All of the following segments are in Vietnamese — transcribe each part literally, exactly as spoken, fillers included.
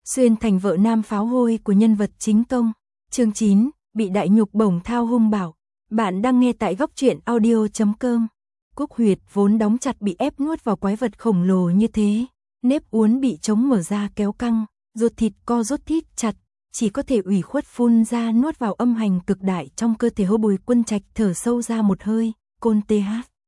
xuyên thành vợ nam pháo hôi của nhân vật chính công. Chương chín, bị đại nhục bổng thao hung bảo. Bạn đang nghe tại góc truyện audio chấm com. Cúc huyệt vốn đóng chặt bị ép nuốt vào quái vật khổng lồ như thế, nếp uốn bị chống mở ra kéo căng, ruột thịt co rút thít chặt, chỉ có thể ủy khuất phun ra nuốt vào âm hành cực đại trong cơ thể. Hô Bùi Quân Trạch thở sâu ra một hơi, côn th.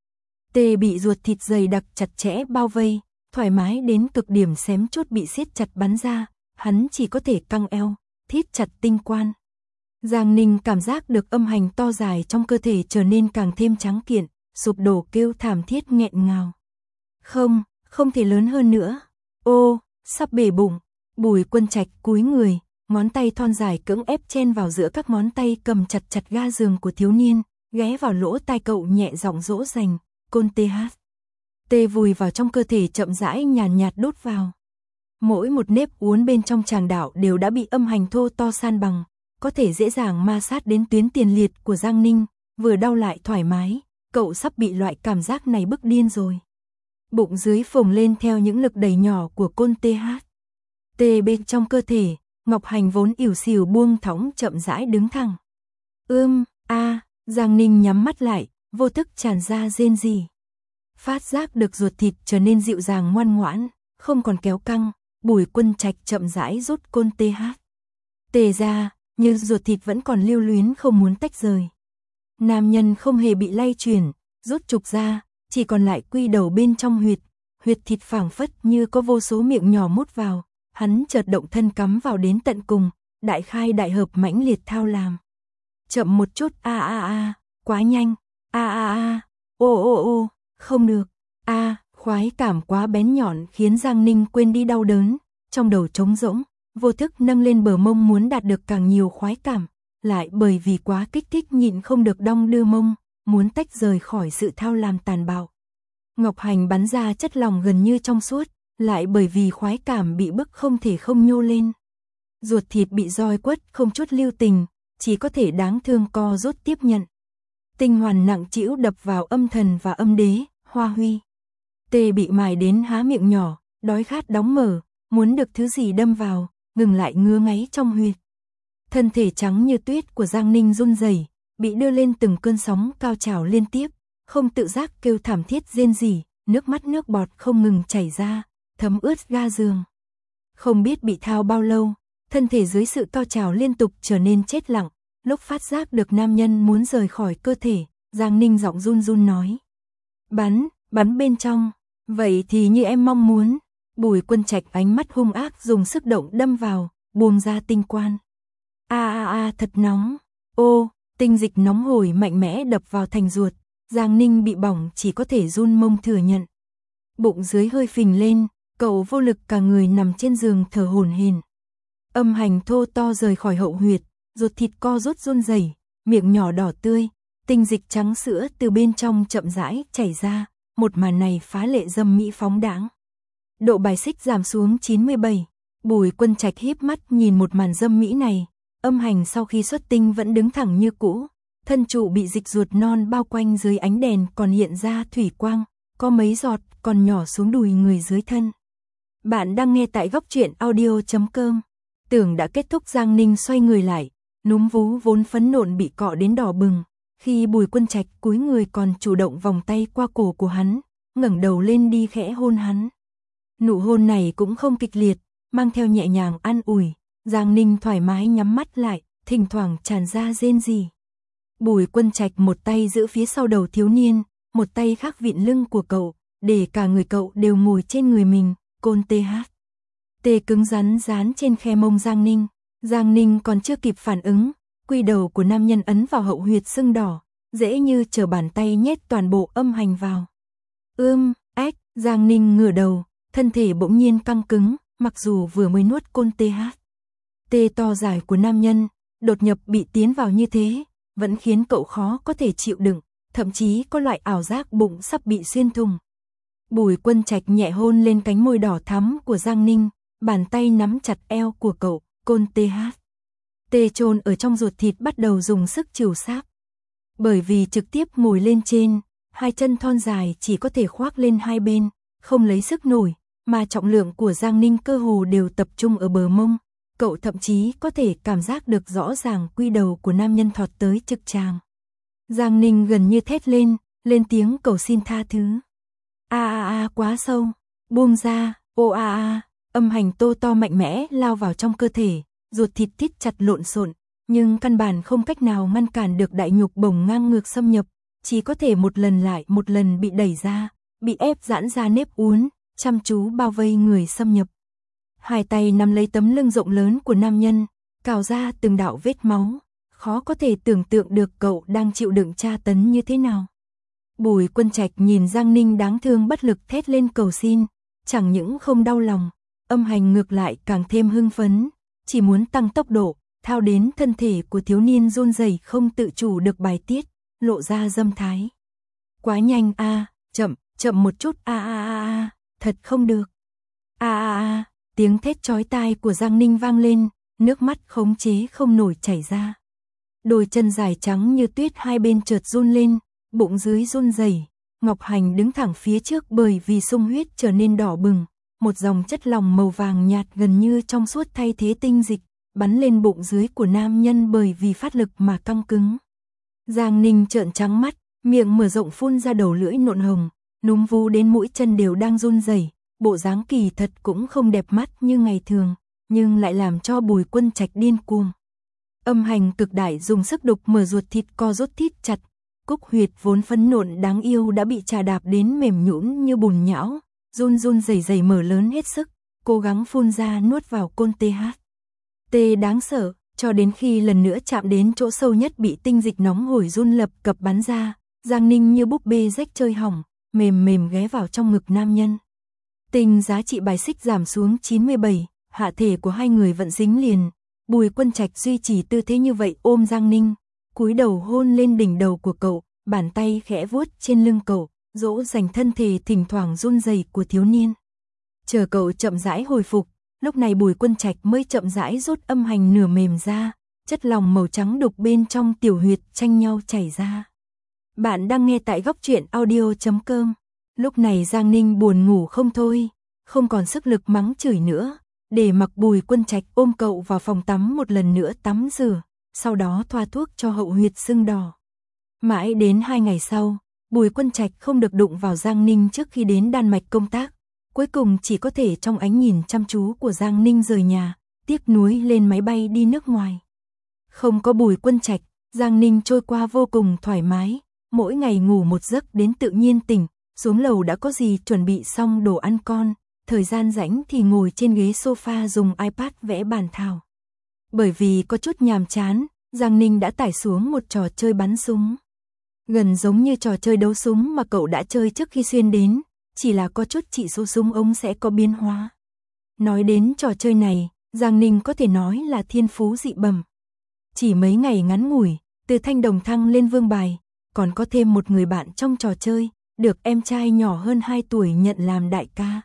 Tê bị ruột thịt dày đặc chặt chẽ bao vây, thoải mái đến cực điểm, xém chút bị siết chặt bắn ra, hắn chỉ có thể căng eo, thít chặt tinh quan. Giang Ninh cảm giác được âm hành to dài trong cơ thể trở nên càng thêm trắng kiện, sụp đổ kêu thảm thiết nghẹn ngào. Không, không thể lớn hơn nữa. Ô, sắp bể bụng. Bùi Quân Trạch cúi người, ngón tay thon dài cưỡng ép chen vào giữa các ngón tay cầm chặt chặt ga giường của thiếu niên, ghé vào lỗ tai cậu nhẹ giọng dỗ dành, côn th. Tê vùi vào trong cơ thể chậm rãi nhàn nhạt, nhạt đốt vào. Mỗi một nếp uốn bên trong tràng đạo đều đã bị âm hành thô to san bằng, có thể dễ dàng ma sát đến tuyến tiền liệt của Giang Ninh, vừa đau lại thoải mái, cậu sắp bị loại cảm giác này bức điên rồi. Bụng dưới phồng lên theo những lực đẩy nhỏ của côn th. Tê bên trong cơ thể, Ngọc Hành vốn ỉu xìu buông thõng chậm rãi đứng thẳng. Ưm, a, Giang Ninh nhắm mắt lại, vô thức tràn ra rên rỉ. Phát giác được ruột thịt trở nên dịu dàng ngoan ngoãn, không còn kéo căng, Bùi Quân Trạch chậm rãi rút côn th. Tê ra, nhưng ruột thịt vẫn còn lưu luyến không muốn tách rời. Nam nhân không hề bị lay chuyển, rút trục ra, chỉ còn lại quy đầu bên trong huyệt, huyệt thịt phảng phất như có vô số miệng nhỏ mút vào, hắn chợt động thân cắm vào đến tận cùng, đại khai đại hợp mãnh liệt thao làm. Chậm một chút, a a a, quá nhanh, a a a, ô ô ô, không được, a, khoái cảm quá bén nhọn khiến Giang Ninh quên đi đau đớn, trong đầu trống rỗng, vô thức nâng lên bờ mông muốn đạt được càng nhiều khoái cảm, lại bởi vì quá kích thích nhịn không được đong đưa mông, muốn tách rời khỏi sự thao làm tàn bạo. Ngọc Hành bắn ra chất lỏng gần như trong suốt, lại bởi vì khoái cảm bị bức không thể không nhô lên. Ruột thịt bị roi quất không chút lưu tình, chỉ có thể đáng thương co rút tiếp nhận. Tinh hoàn nặng trĩu đập vào âm thần và âm đế, Hoa Huy. Tê bị mài đến há miệng nhỏ, đói khát đóng mở, muốn được thứ gì đâm vào, ngừng lại ngứa ngáy trong huyệt. Thân thể trắng như tuyết của Giang Ninh run rẩy, bị đưa lên từng cơn sóng cao trào liên tiếp, không tự giác kêu thảm thiết rên rỉ, nước mắt nước bọt không ngừng chảy ra, thấm ướt ga giường. Không biết bị thao bao lâu, thân thể dưới sự cao trào liên tục trở nên chết lặng, lúc phát giác được nam nhân muốn rời khỏi cơ thể, Giang Ninh giọng run run nói. Bắn, bắn bên trong, vậy thì như em mong muốn. Bùi Quân Trạch ánh mắt hung ác dùng sức động đâm vào, buông ra tinh quan. A a a, thật nóng, ô, tinh dịch nóng hổi mạnh mẽ đập vào thành ruột, Giang Ninh bị bỏng chỉ có thể run mông thừa nhận. Bụng dưới hơi phình lên, cậu vô lực cả người nằm trên giường thở hổn hển. Âm hành thô to rời khỏi hậu huyệt, ruột thịt co rút run rẩy, miệng nhỏ đỏ tươi, tinh dịch trắng sữa từ bên trong chậm rãi chảy ra, một màn này phá lệ dâm mỹ phóng đãng. Độ bài xích giảm xuống chín mươi bảy, Bùi Quân Trạch híp mắt nhìn một màn dâm mỹ này, âm hành sau khi xuất tinh vẫn đứng thẳng như cũ, thân trụ bị dịch ruột non bao quanh dưới ánh đèn còn hiện ra thủy quang, có mấy giọt còn nhỏ xuống đùi người dưới thân. Bạn đang nghe tại góc truyện audio chấm com. Tưởng đã kết thúc, Giang Ninh xoay người lại, núm vú vốn phấn nộn bị cọ đến đỏ bừng, khi Bùi Quân Trạch cúi người còn chủ động vòng tay qua cổ của hắn, ngẩng đầu lên đi khẽ hôn hắn. Nụ hôn này cũng không kịch liệt, mang theo nhẹ nhàng an ủi, Giang Ninh thoải mái nhắm mắt lại, thỉnh thoảng tràn ra rên rỉ. Bùi Quân Trạch một tay giữ phía sau đầu thiếu niên, một tay khác vịn lưng của cậu, để cả người cậu đều ngồi trên người mình, côn th. Tê cứng rắn dán trên khe mông Giang Ninh, Giang Ninh còn chưa kịp phản ứng, quy đầu của nam nhân ấn vào hậu huyệt sưng đỏ, dễ như trở bàn tay nhét toàn bộ âm hành vào. Ưm, ách, Giang Ninh ngửa đầu, thân thể bỗng nhiên căng cứng, mặc dù vừa mới nuốt côn th. Tê to dài của nam nhân, đột nhập bị tiến vào như thế, vẫn khiến cậu khó có thể chịu đựng, thậm chí có loại ảo giác bụng sắp bị xuyên thủng. Bùi Quân Trạch nhẹ hôn lên cánh môi đỏ thắm của Giang Ninh, bàn tay nắm chặt eo của cậu, côn th. Tê chôn ở trong ruột thịt bắt đầu dùng sức trìu sáp. Bởi vì trực tiếp ngồi lên trên, hai chân thon dài chỉ có thể khoác lên hai bên, không lấy sức nổi, mà trọng lượng của Giang Ninh cơ hồ đều tập trung ở bờ mông, cậu thậm chí có thể cảm giác được rõ ràng quy đầu của nam nhân thọt tới trực tràng. Giang Ninh gần như thét lên, lên tiếng cầu xin tha thứ. A a a quá sâu, buông ra, ô a a, âm hành tô to mạnh mẽ lao vào trong cơ thể, ruột thịt thít chặt lộn xộn, nhưng căn bản không cách nào ngăn cản được đại nhục bổng ngang ngược xâm nhập, chỉ có thể một lần lại một lần bị đẩy ra, bị ép giãn ra nếp uốn, chăm chú bao vây người xâm nhập. Hai tay nắm lấy tấm lưng rộng lớn của nam nhân, cào ra từng đạo vết máu, khó có thể tưởng tượng được cậu đang chịu đựng tra tấn như thế nào. Bùi Quân Trạch nhìn Giang Ninh đáng thương bất lực thét lên cầu xin, chẳng những không đau lòng, âm hành ngược lại càng thêm hưng phấn, chỉ muốn tăng tốc độ, thao đến thân thể của thiếu niên run rẩy không tự chủ được bài tiết, lộ ra dâm thái. Quá nhanh a, à, chậm, chậm một chút a a a a, thật không được. A a a, tiếng thét chói tai của Giang Ninh vang lên, nước mắt khống chế không nổi chảy ra. Đôi chân dài trắng như tuyết hai bên chợt run lên, bụng dưới run rẩy, Ngọc Hành đứng thẳng phía trước bởi vì sung huyết trở nên đỏ bừng, một dòng chất lỏng màu vàng nhạt gần như trong suốt thay thế tinh dịch, bắn lên bụng dưới của nam nhân bởi vì phát lực mà căng cứng. Giang Ninh trợn trắng mắt, miệng mở rộng phun ra đầu lưỡi nộn hồng, núm vú đến mũi chân đều đang run rẩy, bộ dáng kỳ thật cũng không đẹp mắt như ngày thường, nhưng lại làm cho Bùi Quân Trạch điên cuồng. Âm hành cực đại dùng sức đục mở ruột thịt co rút thít chặt, cúc huyệt vốn phấn nộn đáng yêu đã bị trà đạp đến mềm nhũn như bùn nhão, run run rẩy rẩy mở lớn hết sức, cố gắng phun ra nuốt vào côn tê hát. Tê đáng sợ, cho đến khi lần nữa chạm đến chỗ sâu nhất bị tinh dịch nóng hổi run lập cập bắn ra, Giang Ninh như búp bê rách chơi hỏng, mềm mềm ghé vào trong ngực nam nhân. Tinh giá trị bài xích giảm xuống chín mươi bảy, hạ thể của hai người vẫn dính liền. Bùi Quân Trạch duy trì tư thế như vậy ôm Giang Ninh, cúi đầu hôn lên đỉnh đầu của cậu, bàn tay khẽ vuốt trên lưng cậu, dỗ dành thân thể thỉnh thoảng run rẩy của thiếu niên. Chờ cậu chậm rãi hồi phục, lúc này Bùi Quân Trạch mới chậm rãi rút âm hành nửa mềm ra, chất lỏng màu trắng đục bên trong tiểu huyệt tranh nhau chảy ra. Bạn đang nghe tại góc truyện audio chấm com. Lúc này Giang Ninh buồn ngủ không thôi, không còn sức lực mắng chửi nữa, để mặc Bùi Quân Trạch ôm cậu vào phòng tắm một lần nữa tắm rửa, sau đó thoa thuốc cho hậu huyệt sưng đỏ. Mãi đến hai ngày sau, Bùi Quân Trạch không được đụng vào Giang Ninh trước khi đến Đan Mạch công tác, cuối cùng chỉ có thể trong ánh nhìn chăm chú của Giang Ninh rời nhà, tiếc nuối lên máy bay đi nước ngoài. Không có Bùi Quân Trạch, Giang Ninh trôi qua vô cùng thoải mái, mỗi ngày ngủ một giấc đến tự nhiên tỉnh, xuống lầu đã có gì chuẩn bị xong đồ ăn con, thời gian rảnh thì ngồi trên ghế sofa dùng iPad vẽ bàn thảo. Bởi vì có chút nhàm chán, Giang Ninh đã tải xuống một trò chơi bắn súng. Gần giống như trò chơi đấu súng mà cậu đã chơi trước khi xuyên đến, chỉ là có chút chỉ số súng ống sẽ có biến hóa. Nói đến trò chơi này, Giang Ninh có thể nói là thiên phú dị bẩm. Chỉ mấy ngày ngắn ngủi, từ thanh đồng thăng lên vương bài, còn có thêm một người bạn trong trò chơi, được em trai nhỏ hơn hai tuổi nhận làm đại ca.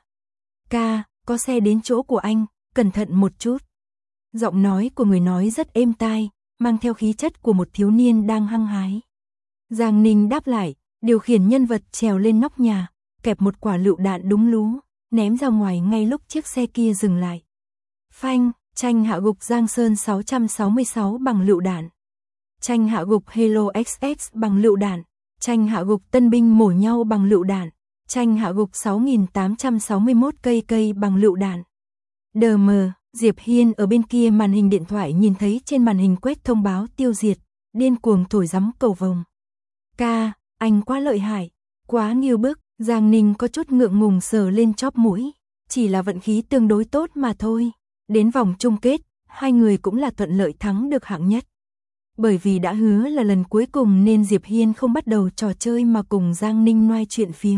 Ca, có xe đến chỗ của anh, cẩn thận một chút. Giọng nói của người nói rất êm tai, mang theo khí chất của một thiếu niên đang hăng hái. Giang Ninh đáp lại, điều khiển nhân vật trèo lên nóc nhà, kẹp một quả lựu đạn đúng lú, ném ra ngoài ngay lúc chiếc xe kia dừng lại. Phanh, tranh hạ gục Giang Sơn sáu sáu sáu bằng lựu đạn. Tranh hạ gục Halo ích ét bằng lựu đạn. Tranh hạ gục tân binh mổ nhau bằng lựu đạn. Tranh hạ gục sáu nghìn tám trăm sáu mươi mốt cây cây bằng lựu đạn. đê em, Diệp Hiên ở bên kia màn hình điện thoại nhìn thấy trên màn hình quét thông báo tiêu diệt, điên cuồng thổi gióng cầu vồng. Ca, anh quá lợi hại, quá nghiêu bức. Giang Ninh có chút ngượng ngùng sờ lên chóp mũi, chỉ là vận khí tương đối tốt mà thôi. Đến vòng chung kết, hai người cũng là thuận lợi thắng được hạng nhất. Bởi vì đã hứa là lần cuối cùng nên Diệp Hiên không bắt đầu trò chơi mà cùng Giang Ninh nói chuyện phiếm.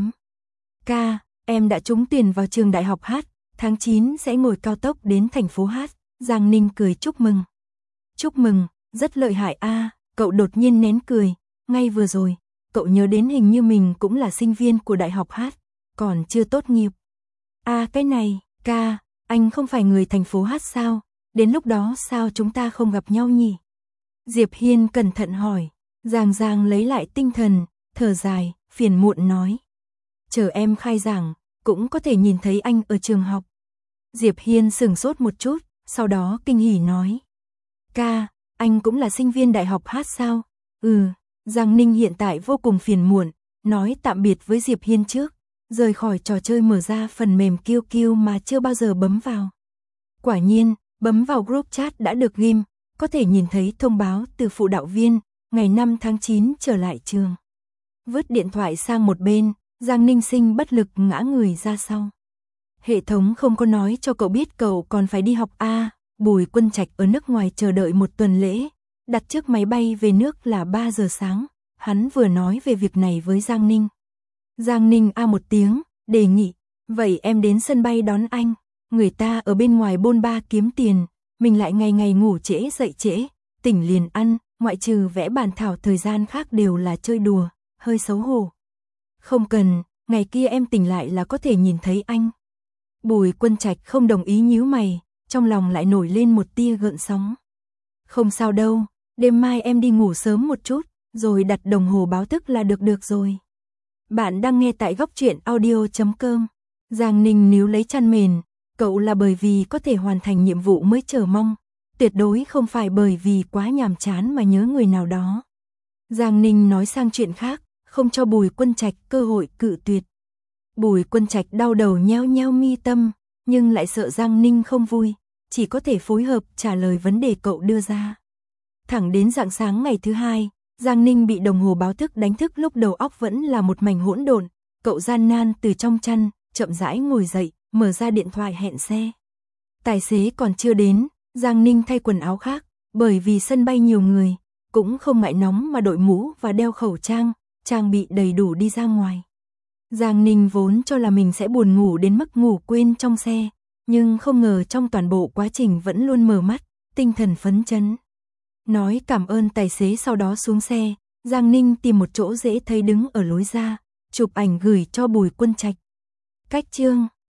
Ca, em đã trúng tuyển vào trường đại học hát, tháng chín sẽ ngồi cao tốc đến thành phố hát. Giang Ninh cười chúc mừng. Chúc mừng, rất lợi hại a. Cậu đột nhiên nén cười, ngay vừa rồi, cậu nhớ đến hình như mình cũng là sinh viên của đại học hát, còn chưa tốt nghiệp. À cái này, ca, anh không phải người thành phố hát sao, đến lúc đó sao chúng ta không gặp nhau nhỉ? Diệp Hiên cẩn thận hỏi, Giang Giang lấy lại tinh thần, thở dài, phiền muộn nói. Chờ em khai giảng, cũng có thể nhìn thấy anh ở trường học. Diệp Hiên sửng sốt một chút, sau đó kinh hỉ nói. Ca, anh cũng là sinh viên đại học hát sao? Ừ, Giang Ninh hiện tại vô cùng phiền muộn, nói tạm biệt với Diệp Hiên trước, rời khỏi trò chơi mở ra phần mềm Q Q mà chưa bao giờ bấm vào. Quả nhiên, bấm vào group chat đã được ghim, có thể nhìn thấy thông báo từ phụ đạo viên, ngày năm tháng chín trở lại trường. Vứt điện thoại sang một bên, Giang Ninh Sinh bất lực ngã người ra sau. Hệ thống không có nói cho cậu biết cậu còn phải đi học A, Bùi Quân Trạch ở nước ngoài chờ đợi một tuần lễ, đặt trước máy bay về nước là ba giờ sáng, hắn vừa nói về việc này với Giang Ninh. Giang Ninh a một tiếng, đề nghị, vậy em đến sân bay đón anh, người ta ở bên ngoài bôn ba kiếm tiền, mình lại ngày ngày ngủ trễ dậy trễ, tỉnh liền ăn, ngoại trừ vẽ bàn thảo thời gian khác đều là chơi đùa, hơi xấu hổ. Không cần, ngày kia em tỉnh lại là có thể nhìn thấy anh. Bùi Quân Trạch không đồng ý nhíu mày, trong lòng lại nổi lên một tia gợn sóng. Không sao đâu, đêm mai em đi ngủ sớm một chút, rồi đặt đồng hồ báo thức là được được rồi. Bạn đang nghe tại góc truyện audio chấm com. Giang Ninh níu lấy chăn mền, cậu là bởi vì có thể hoàn thành nhiệm vụ mới chờ mong, tuyệt đối không phải bởi vì quá nhàm chán mà nhớ người nào đó. Giang Ninh nói sang chuyện khác, không cho Bùi Quân Trạch cơ hội cự tuyệt. Bùi Quân Trạch đau đầu nheo nheo mi tâm, nhưng lại sợ Giang Ninh không vui, chỉ có thể phối hợp trả lời vấn đề cậu đưa ra. Thẳng đến rạng sáng ngày thứ hai, Giang Ninh bị đồng hồ báo thức đánh thức lúc đầu óc vẫn là một mảnh hỗn độn, cậu gian nan từ trong chăn, chậm rãi ngồi dậy, mở ra điện thoại hẹn xe. Tài xế còn chưa đến, Giang Ninh thay quần áo khác, bởi vì sân bay nhiều người, cũng không ngại nóng mà đội mũ và đeo khẩu trang, trang bị đầy đủ đi ra ngoài. Giang Ninh vốn cho là mình sẽ buồn ngủ đến mức ngủ quên trong xe, nhưng không ngờ trong toàn bộ quá trình vẫn luôn mở mắt, tinh thần phấn chấn. Nói cảm ơn tài xế sau đó xuống xe, Giang Ninh tìm một chỗ dễ thấy đứng ở lối ra, chụp ảnh gửi cho Bùi Quân Trạch. Cách chương